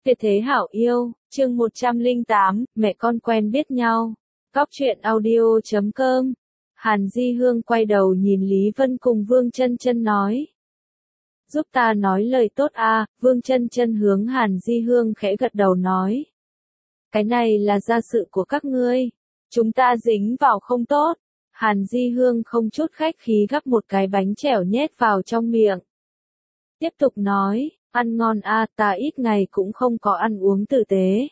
Tuyệt thế hảo yêu, chương 108, mẹ con quen biết nhau. Góc truyện audio.com. Hàn Di Hương quay đầu nhìn Lý Vân cùng Vương Chân Chân nói. Giúp ta nói lời tốt a. Vương Chân Chân hướng Hàn Di Hương khẽ gật đầu nói. Cái này là gia sự của các ngươi. Chúng ta dính vào không tốt. Hàn Di Hương không chút khách khí gắp một cái bánh chèo nhét vào trong miệng. Tiếp tục nói. Ăn ngon a, ta ít ngày cũng không có ăn uống tử tế.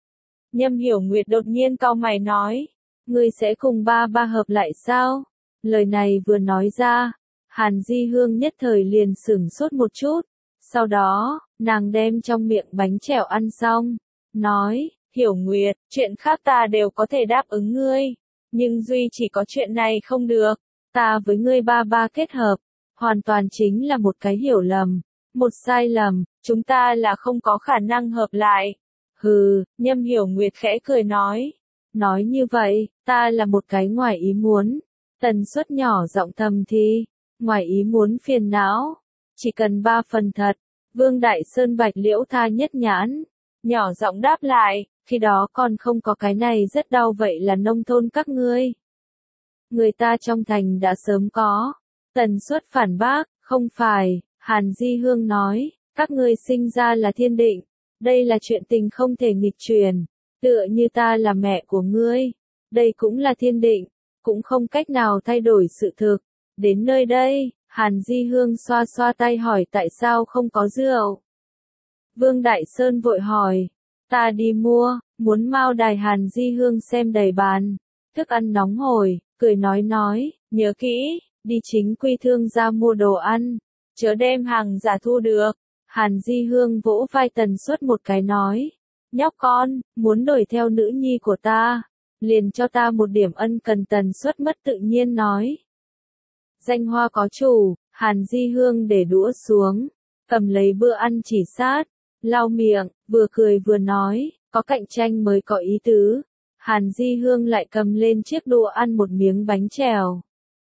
Nhâm Hiểu Nguyệt đột nhiên cau mày nói, ngươi sẽ cùng ba hợp lại sao? Lời này vừa nói ra, Hàn Di Hương nhất thời liền sửng sốt một chút, sau đó, nàng đem trong miệng bánh chèo ăn xong, nói, Hiểu Nguyệt, chuyện khác ta đều có thể đáp ứng ngươi, nhưng duy chỉ có chuyện này không được, ta với ngươi ba kết hợp, hoàn toàn chính là một cái hiểu lầm. Một sai lầm, chúng ta là không có khả năng hợp lại. Hừ, Nhâm Hiểu Nguyệt khẽ cười nói. Nói như vậy, ta là một cái ngoài ý muốn. Tần suất nhỏ giọng thầm thì, ngoài ý muốn phiền não. Chỉ cần 3 phần thật. Vương Đại Sơn Bạch Liễu tha nhất nhãn. Nhỏ giọng đáp lại, khi đó còn không có cái này rất đau vậy là nông thôn các ngươi. Người ta trong thành đã sớm có. Tần suất phản bác, không phải. Hàn Di Hương nói, các ngươi sinh ra là thiên định, đây là chuyện tình không thể nghịch truyền, tựa như ta là mẹ của ngươi, đây cũng là thiên định, cũng không cách nào thay đổi sự thực. Đến nơi đây, Hàn Di Hương xoa xoa tay hỏi tại sao không có rượu. Vương Đại Sơn vội hỏi, ta đi mua, muốn mao đài. Hàn Di Hương xem đầy bàn, thức ăn nóng hổi, cười nói, nhớ kỹ, đi chính quy thương gia mua đồ ăn. Chớ đem hàng giả thu được. Hàn Di Hương vỗ vai Tần Suất một cái nói. Nhóc con, muốn đuổi theo nữ nhi của ta. Liền cho ta một điểm ân cần. Tần Suất mất tự nhiên nói. Danh hoa có chủ, Hàn Di Hương để đũa xuống. Cầm lấy bữa ăn chỉ sát. Lau miệng, vừa cười vừa nói. Có cạnh tranh mới có ý tứ. Hàn Di Hương lại cầm lên chiếc đũa ăn một miếng bánh chèo.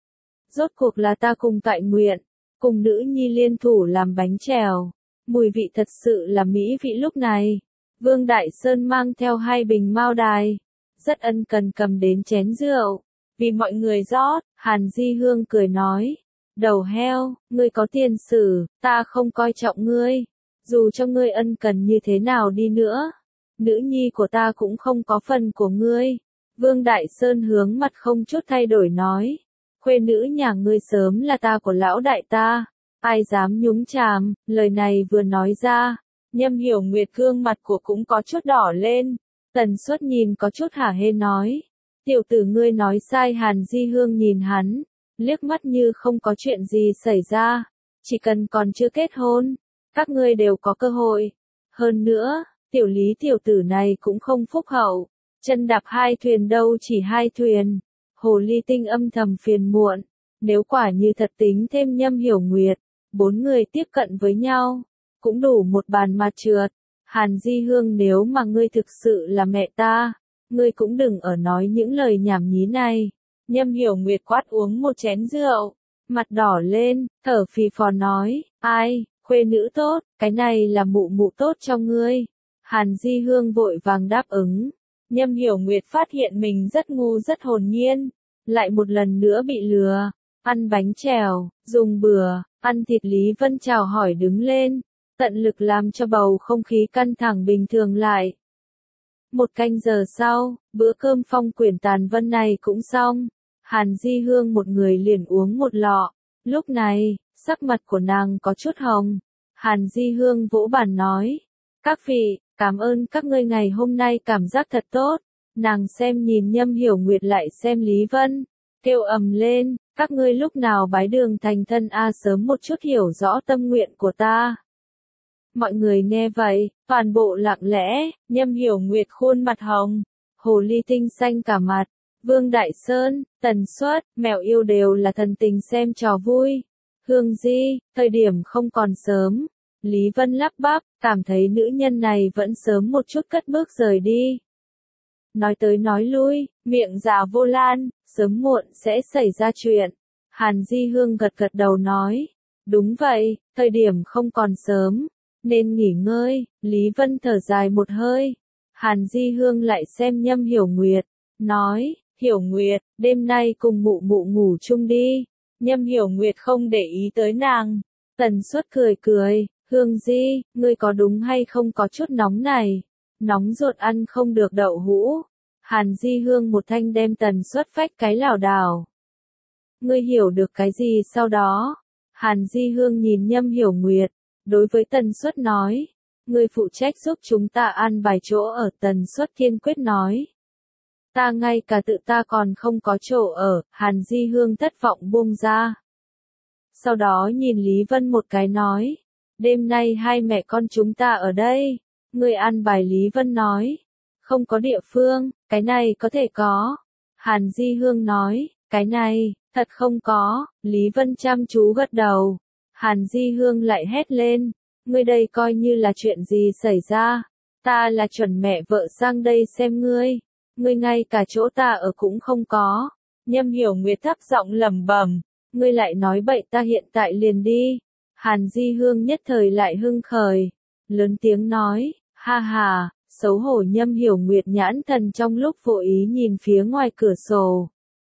Rốt cuộc là ta cùng tọa nguyện. Cùng nữ nhi liên thủ làm bánh chèo. Mùi vị thật sự là mỹ vị. Lúc này, Vương Đại Sơn mang theo 2 bình mao đài. Rất ân cần cầm đến chén rượu. Vì mọi người rót, Hàn Di Hương cười nói. Đầu heo, ngươi có tiền sử, ta không coi trọng ngươi. Dù cho ngươi ân cần như thế nào đi nữa. Nữ nhi của ta cũng không có phần của ngươi. Vương Đại Sơn hướng mặt không chút thay đổi nói. Khuê nữ nhà ngươi sớm là ta của lão đại ta, ai dám nhúng chàm. Lời này vừa nói ra, Nhâm Hiểu Nguyệt gương mặt của cũng có chút đỏ lên. Tần Suất nhìn có chút hả hê nói, tiểu tử ngươi nói sai. Hàn Di Hương nhìn hắn, liếc mắt như không có chuyện gì xảy ra, chỉ cần còn chưa kết hôn, các ngươi đều có cơ hội. Hơn nữa, tiểu Lý tiểu tử này cũng không phúc hậu, chân đạp 2 thuyền đâu chỉ 2 thuyền. Hồ Ly Tinh âm thầm phiền muộn, nếu quả như thật tính thêm Nhâm Hiểu Nguyệt, 4 người tiếp cận với nhau, cũng đủ một bàn mà trượt. Hàn Di Hương, nếu mà ngươi thực sự là mẹ ta, ngươi cũng đừng ở nói những lời nhảm nhí này. Nhâm Hiểu Nguyệt quát uống một chén rượu, mặt đỏ lên, thở phì phò nói, ai, khuê nữ tốt, cái này là mụ tốt cho ngươi. Hàn Di Hương vội vàng đáp ứng. Nhâm Hiểu Nguyệt phát hiện mình rất ngu rất hồn nhiên, lại một lần nữa bị lừa, ăn bánh chèo, dùng bừa, ăn thịt. Lý Vân chào hỏi đứng lên, tận lực làm cho bầu không khí căng thẳng bình thường lại. 1 canh giờ sau, bữa cơm phong quyển tàn vân này cũng xong, Hàn Di Hương một người liền uống 1 lọ, lúc này, sắc mặt của nàng có chút hồng. Hàn Di Hương vỗ bàn nói, các vị, cảm ơn các ngươi ngày hôm nay cảm giác thật tốt. Nàng xem nhìn Nhâm Hiểu Nguyệt lại xem Lý Vân, kêu ầm lên, các ngươi lúc nào bái đường thành thân sớm một chút hiểu rõ tâm nguyện của ta. Mọi người nghe vậy, toàn bộ lặng lẽ. Nhâm Hiểu Nguyệt khuôn mặt hồng, Hồ Ly Tinh xanh cả mặt, Vương Đại Sơn, Tần Suất, Mèo Yêu đều là thần tình xem trò vui. Hương Di, thời điểm không còn sớm. Lý Vân lắp bắp, cảm thấy nữ nhân này vẫn sớm một chút cất bước rời đi. Nói tới nói lui, miệng dạ vô lan, sớm muộn sẽ xảy ra chuyện. Hàn Di Hương gật đầu nói, đúng vậy, thời điểm không còn sớm. nên nghỉ ngơi. Lý Vân thở dài một hơi. Hàn Di Hương lại xem Nhâm Hiểu Nguyệt, nói, Hiểu Nguyệt, đêm nay cùng mụ mụ ngủ chung đi. Nhâm Hiểu Nguyệt không để ý tới nàng. Tần Suất cười cười, Hương Di, ngươi có đúng hay không có chút nóng này? Nóng ruột ăn không được đậu hũ. Hàn Di Hương một thanh đem Tần Suất phách cái lảo đảo. Ngươi hiểu được cái gì sau đó? Hàn Di Hương nhìn Nhâm Hiểu Nguyệt, đối với Tần Suất nói, ngươi phụ trách giúp chúng ta an bài chỗ ở. Tần Suất kiên quyết nói, ta ngay cả tự ta còn không có chỗ ở. Hàn Di Hương thất vọng buông ra. Sau đó nhìn Lý Vân một cái nói, đêm nay hai mẹ con chúng ta ở đây. Ngươi an bài. Lý Vân nói, không có địa phương, cái này có thể có. Hàn Di Hương nói, cái này, thật không có. Lý Vân chăm chú gật đầu. Hàn Di Hương lại hét lên, ngươi đây coi như là chuyện gì xảy ra? Ta là chuẩn mẹ vợ sang đây xem ngươi. Ngươi ngay cả chỗ ta ở cũng không có. Nhâm Hiểu Nguyệt thấp giọng lẩm bẩm, ngươi lại nói bậy, ta hiện tại liền đi. Hàn Di Hương nhất thời lại hưng khởi, lớn tiếng nói, ha ha, xấu hổ. Nhâm Hiểu Nguyệt nhãn thần trong lúc vô ý nhìn phía ngoài cửa sổ.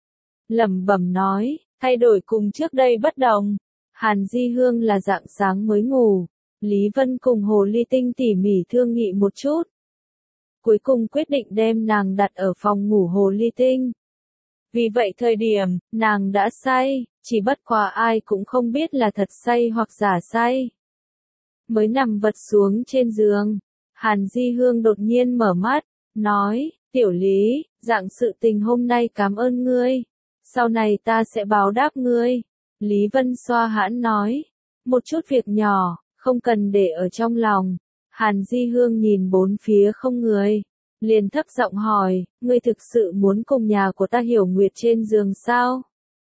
Lẩm bẩm nói, thay đổi cùng trước đây bất đồng. Hàn Di Hương là rạng sáng mới ngủ. Lý Vân cùng Hồ Ly Tinh tỉ mỉ thương nghị một chút. Cuối cùng quyết định đem nàng đặt ở phòng ngủ Hồ Ly Tinh. Vì vậy thời điểm, nàng đã say, chỉ bất quá ai cũng không biết là thật say hoặc giả say. Mới nằm vật xuống trên giường, Hàn Di Hương đột nhiên mở mắt, nói, tiểu Lý, dạng sự tình hôm nay cảm ơn ngươi. Sau này ta sẽ báo đáp ngươi. Lý Vân xoa hãn nói, một chút việc nhỏ, không cần để ở trong lòng. Hàn Di Hương nhìn bốn phía không người, liền thấp giọng hỏi, ngươi thực sự muốn cùng nhà của ta Hiểu Nguyệt trên giường sao?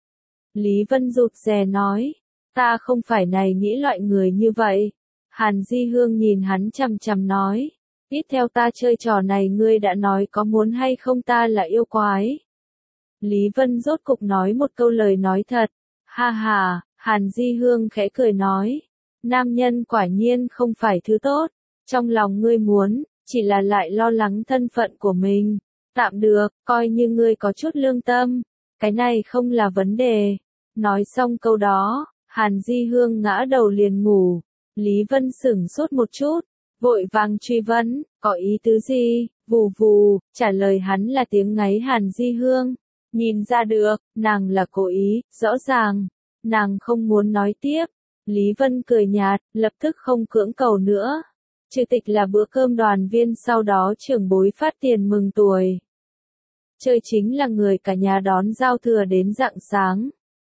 Lý Vân rụt rè nói, ta không phải này nghĩ loại người như vậy. Hàn Di Hương nhìn hắn chằm chằm nói, ít theo ta chơi trò này ngươi đã nói có muốn hay không ta là yêu quái. Lý Vân rốt cục nói một câu lời nói thật, ha ha. Hàn Di Hương khẽ cười nói, nam nhân quả nhiên không phải thứ tốt, trong lòng ngươi muốn, chỉ là lại lo lắng thân phận của mình. Tạm được, coi như ngươi có chút lương tâm, cái này không là vấn đề. Nói xong câu đó, Hàn Di Hương ngã đầu liền ngủ. Lý Vân sửng sốt một chút, vội vàng truy vấn, có ý tứ gì? Vù vù, trả lời hắn là tiếng ngáy Hàn Di Hương. Nhìn ra được, nàng là cố ý, rõ ràng. Nàng không muốn nói tiếp. Lý Vân cười nhạt, lập tức không cưỡng cầu nữa. Trừ tịch là bữa cơm đoàn viên, sau đó trưởng bối phát tiền mừng tuổi. Chơi chính là người cả nhà đón giao thừa đến rạng sáng.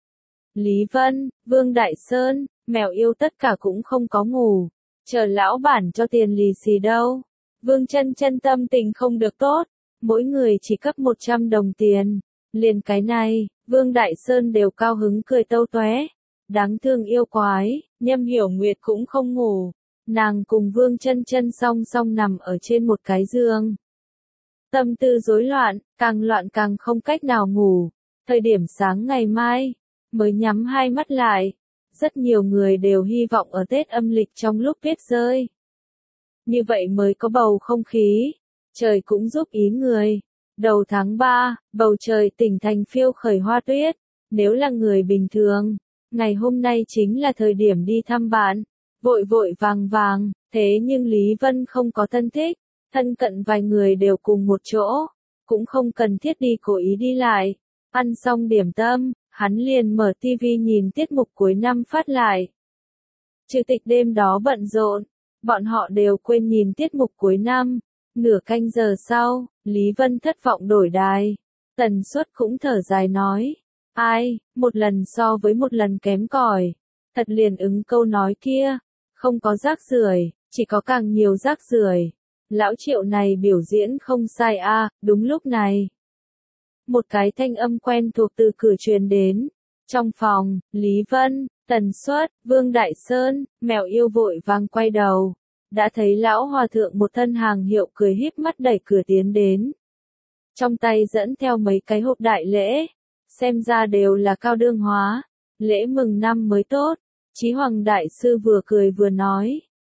Lý Vân, Vương Đại Sơn, Mèo Yêu tất cả cũng không có ngủ. Chờ lão bản cho tiền lì xì đâu. Vương Chân Chân tâm tình không được tốt. Mỗi người chỉ cấp 100 đồng tiền. Liền cái này, Vương Đại Sơn đều cao hứng cười tâu tóe. Đáng thương yêu quái, Nhâm Hiểu Nguyệt cũng không ngủ. Nàng cùng Vương Chân Chân song song nằm ở trên một cái giường. Tâm tư rối loạn càng không cách nào ngủ. Thời điểm sáng ngày mai, mới nhắm hai mắt lại. Rất nhiều người đều hy vọng ở Tết âm lịch trong lúc tuyết rơi. Như vậy mới có bầu không khí. Trời cũng giúp ý người. Đầu tháng 3, bầu trời tỉnh thành phiêu khởi hoa tuyết. Nếu là người bình thường, ngày hôm nay chính là thời điểm đi thăm bạn. Vội vội vàng, thế nhưng Lý Vân không có thân thích. Thân cận vài người đều cùng một chỗ. Cũng không cần thiết đi cố ý đi lại. Ăn xong điểm tâm, hắn liền mở tivi nhìn tiết mục cuối năm phát lại. Trừ tịch đêm đó bận rộn, bọn họ đều quên nhìn tiết mục cuối năm. Nửa canh giờ sau, Lý Vân thất vọng đổi đài. Tần Suất cũng thở dài nói, ai, một lần so với một lần kém cỏi. Thật liền ứng câu nói kia, không có rác rưởi, chỉ có càng nhiều rác rưởi. Lão Triệu này biểu diễn không sai a. Đúng lúc này, một cái thanh âm quen thuộc từ cửa truyền đến. Trong phòng, Lý Vân, Tần Suất, Vương Đại Sơn, Mèo Yêu vội vàng quay đầu. Đã thấy lão hòa thượng một thân hàng hiệu cười híp mắt đẩy cửa tiến đến. Trong tay dẫn theo mấy cái hộp đại lễ. Xem ra đều là cao đương hóa. Lễ mừng năm mới tốt. Chí Hoàng Đại Sư vừa cười vừa nói.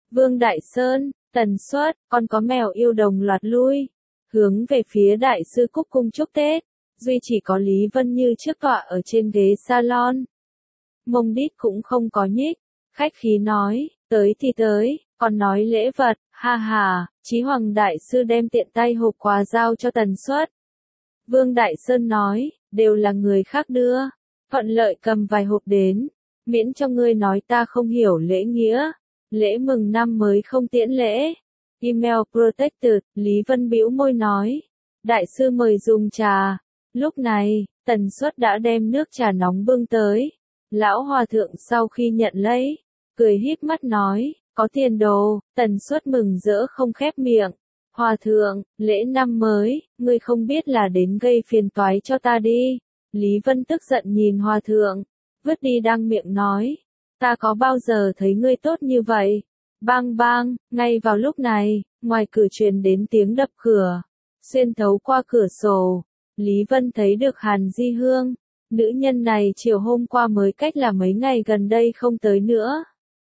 Vương Đại Sơn, tần suất, còn có mèo yêu đồng loạt lui. Hướng về phía đại sư cúc cung chúc Tết. Duy chỉ có Lý Vân như trước tọa ở trên ghế salon. Mông đít cũng không có nhích. Khách khí nói, tới thì tới, còn nói lễ vật, ha ha, Chí Hoàng Đại Sư đem tiện tay hộp quà giao cho tần suất. Vương Đại Sơn nói, đều là người khác đưa, thuận lợi cầm vài hộp đến, miễn cho ngươi nói ta không hiểu lễ nghĩa, lễ mừng năm mới không tiễn lễ. Email protected, Lý Vân bĩu môi nói, Đại Sư mời dùng trà. Lúc này, tần suất đã đem nước trà nóng bưng tới. Lão Hòa Thượng sau khi nhận lấy, cười híp mắt nói, có tiền đồ, tần suất mừng rỡ không khép miệng. Hòa Thượng, lễ năm mới, ngươi không biết là đến gây phiền toái cho ta đi. Lý Vân tức giận nhìn Hòa Thượng, vứt đi đang miệng nói, ta có bao giờ thấy ngươi tốt như vậy? Bang bang, ngay vào lúc này, ngoài cửa truyền đến tiếng đập cửa, xuyên thấu qua cửa sổ, Lý Vân thấy được Hàn Di Hương. Nữ nhân này chiều hôm qua mới cách là mấy ngày gần đây không tới nữa.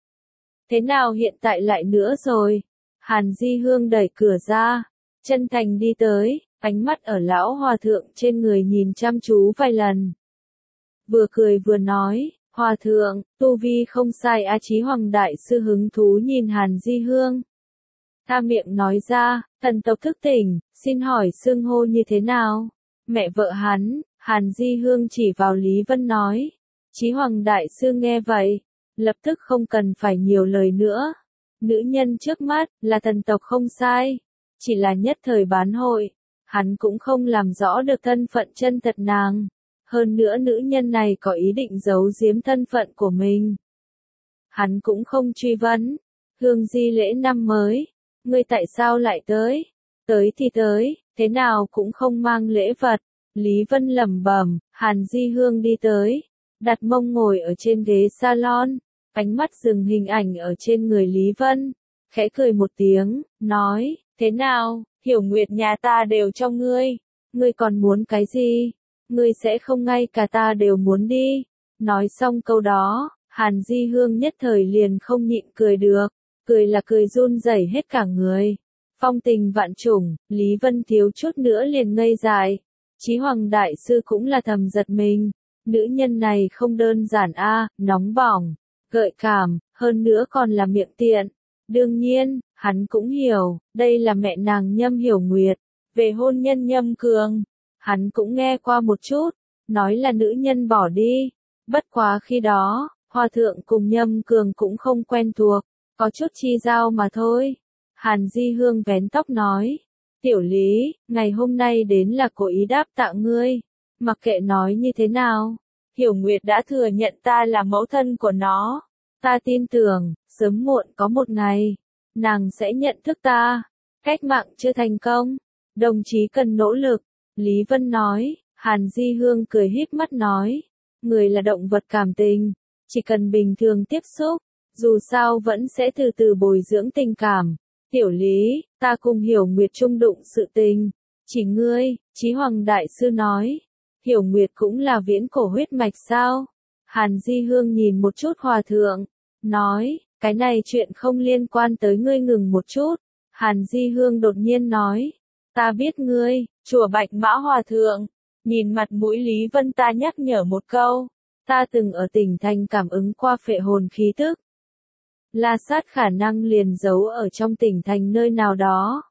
Thế nào hiện tại lại nữa rồi? Hàn Di Hương đẩy cửa ra, chân thành đi tới, ánh mắt ở lão hòa thượng trên người nhìn chăm chú vài lần. Vừa cười vừa nói, Hòa Thượng, tu vi không sai á. Chí Hoàng Đại Sư hứng thú nhìn Hàn Di Hương. Tha miệng nói ra, thần tộc thức tỉnh, xin hỏi xưng hô như thế nào? Mẹ vợ hắn. Hàn Di Hương chỉ vào Lý Vân nói. Chí Hoàng Đại Sư nghe vậy, lập tức không cần phải nhiều lời nữa. Nữ nhân trước mắt, là thần tộc không sai. Chỉ là nhất thời bán hội. Hắn cũng không làm rõ được thân phận chân thật nàng. Hơn nữa nữ nhân này có ý định giấu giếm thân phận của mình. Hắn cũng không truy vấn. Hương Di lễ năm mới. Ngươi tại sao lại tới? Tới thì tới, thế nào cũng không mang lễ vật. Lý Vân lẩm bẩm, Hàn Di Hương đi tới, đặt mông ngồi ở trên ghế salon, ánh mắt dừng hình ảnh ở trên người Lý Vân, khẽ cười một tiếng, nói, thế nào, Hiểu Nguyệt nhà ta đều cho ngươi còn muốn cái gì, ngươi sẽ không ngay cả ta đều muốn đi. Nói xong câu đó, Hàn Di Hương nhất thời liền không nhịn cười được, cười là cười run rẩy hết cả người. Phong tình vạn trùng, Lý Vân thiếu chút nữa liền ngây dại. Chí Hoàng Đại Sư cũng là thầm giật mình, nữ nhân này không đơn giản a, nóng bỏng, gợi cảm, hơn nữa còn là miệng tiện. Đương nhiên, hắn cũng hiểu, đây là mẹ nàng Nhâm Hiểu Nguyệt, về hôn nhân Nhâm Cường, hắn cũng nghe qua một chút, nói là nữ nhân bỏ đi, bất quá khi đó, Hòa Thượng cùng Nhâm Cường cũng không quen thuộc, có chút chi giao mà thôi. Hàn Di Hương vén tóc nói. Tiểu Lý, ngày hôm nay đến là cố ý đáp tạ ngươi. Mặc kệ nói như thế nào, Hiểu Nguyệt đã thừa nhận ta là mẫu thân của nó. Ta tin tưởng, sớm muộn có một ngày, nàng sẽ nhận thức ta. Cách mạng chưa thành công, đồng chí cần nỗ lực. Lý Vân nói, Hàn Di Hương cười híp mắt nói. Người là động vật cảm tình, chỉ cần bình thường tiếp xúc, dù sao vẫn sẽ từ từ bồi dưỡng tình cảm. Tiểu Lý, ta cùng Hiểu Nguyệt chung đụng sự tình. Chỉ ngươi, Chí Hoàng Đại Sư nói. Hiểu Nguyệt cũng là viễn cổ huyết mạch sao? Hàn Di Hương nhìn một chút Hòa Thượng, nói, cái này chuyện không liên quan tới ngươi, ngừng một chút. Hàn Di Hương đột nhiên nói, ta biết ngươi, chùa Bạch Mã Hòa Thượng. Nhìn mặt mũi Lý Vân ta nhắc nhở một câu, ta từng ở tỉnh thành cảm ứng qua phệ hồn khí tức. La Sát khả năng liền giấu ở trong tỉnh thành nơi nào đó.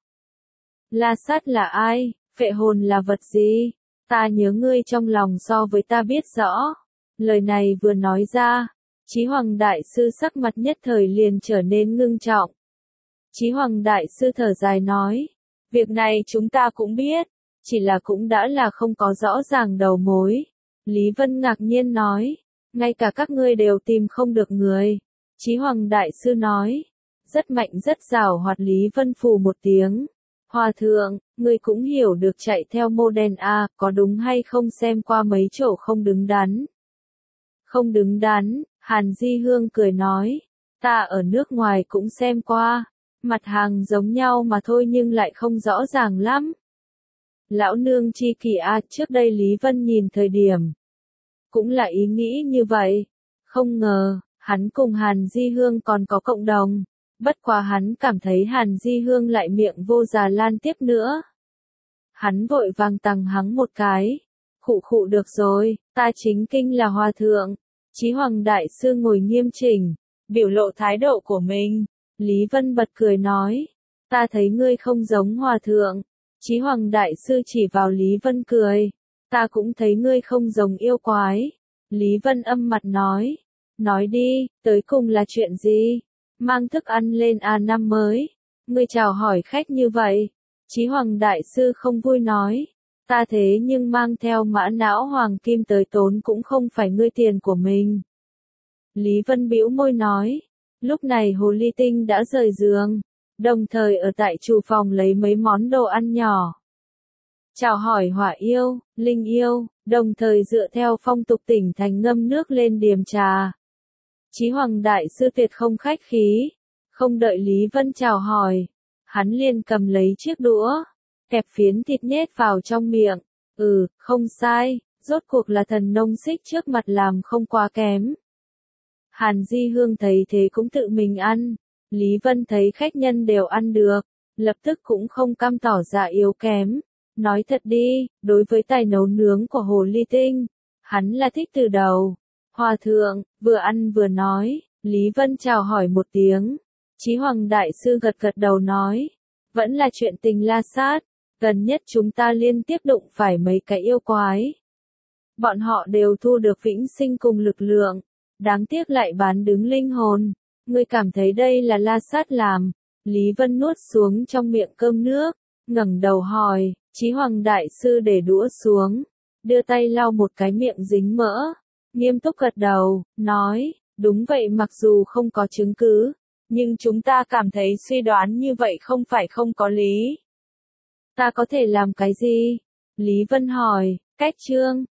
La Sát là ai? Phệ hồn là vật gì? Ta nhớ ngươi trong lòng so với ta biết rõ. Lời này vừa nói ra, Chí Hoàng Đại Sư sắc mặt nhất thời liền trở nên ngưng trọng. Chí Hoàng Đại Sư thở dài nói, việc này chúng ta cũng biết, chỉ là cũng đã là không có rõ ràng đầu mối. Lý Vân ngạc nhiên nói, ngay cả các ngươi đều tìm không được người. Chí Hoàng Đại Sư nói, rất mạnh rất giàu hoạt. Lý Vân phù một tiếng. Hòa Thượng, ngươi cũng hiểu được chạy theo mô đen A, có đúng hay không, xem qua mấy chỗ không đứng đắn. Không đứng đắn, Hàn Di Hương cười nói, ta ở nước ngoài cũng xem qua, mặt hàng giống nhau mà thôi nhưng lại không rõ ràng lắm. Lão nương chi kỳ A, trước đây Lý Vân nhìn thời điểm, cũng là ý nghĩ như vậy, không ngờ. Hắn cùng Hàn Di Hương còn có cộng đồng. Bất quá hắn cảm thấy Hàn Di Hương lại miệng vô Già Lan tiếp nữa. Hắn vội vàng tằng hắng một cái. Khụ khụ được rồi, ta chính kinh là hòa thượng. Chí Hoàng Đại Sư ngồi nghiêm chỉnh, biểu lộ thái độ của mình. Lý Vân bật cười nói, ta thấy ngươi không giống hòa thượng. Chí Hoàng Đại Sư chỉ vào Lý Vân cười, ta cũng thấy ngươi không giống yêu quái. Lý Vân âm mặt nói đi, tới cùng là chuyện gì? Mang thức ăn lên năm mới, ngươi chào hỏi khách như vậy. Chí Hoàng Đại Sư không vui nói, ta thế nhưng mang theo mã não hoàng kim tới tốn cũng không phải ngươi tiền của mình. Lý Vân bĩu môi nói, lúc này Hồ Ly Tinh đã rời giường, đồng thời ở tại chủ phòng lấy mấy món đồ ăn nhỏ. Chào hỏi Hỏa yêu, Linh yêu, đồng thời dựa theo phong tục tỉnh thành ngâm nước lên điềm trà. Chí Hoàng Đại Sư tuyệt không khách khí, không đợi Lý Vân chào hỏi, hắn liền cầm lấy chiếc đũa, kẹp phiến thịt nhét vào trong miệng. Không sai, rốt cuộc là thần nông xích trước mặt làm không quá kém. Hàn Di Hương thấy thế cũng tự mình ăn, Lý Vân thấy khách nhân đều ăn được, lập tức cũng không cam tỏ ra yếu kém. Nói thật đi, đối với tài nấu nướng của Hồ Ly Tinh, hắn là thích từ đầu. Hòa thượng, vừa ăn vừa nói, Lý Vân chào hỏi một tiếng. Chí Hoàng Đại Sư gật gật đầu nói, vẫn là chuyện tình La Sát, gần nhất chúng ta liên tiếp đụng phải mấy cái yêu quái. Bọn họ đều thu được vĩnh sinh cùng lực lượng, đáng tiếc lại bán đứng linh hồn. Ngươi cảm thấy đây là La Sát làm? Lý Vân nuốt xuống trong miệng cơm nước, ngẩng đầu hỏi. Chí Hoàng Đại Sư để đũa xuống, đưa tay lau một cái miệng dính mỡ, nghiêm túc gật đầu, nói, đúng vậy, mặc dù không có chứng cứ, nhưng chúng ta cảm thấy suy đoán như vậy không phải không có lý. Ta có thể làm cái gì? Lý Vân hỏi, cách trương,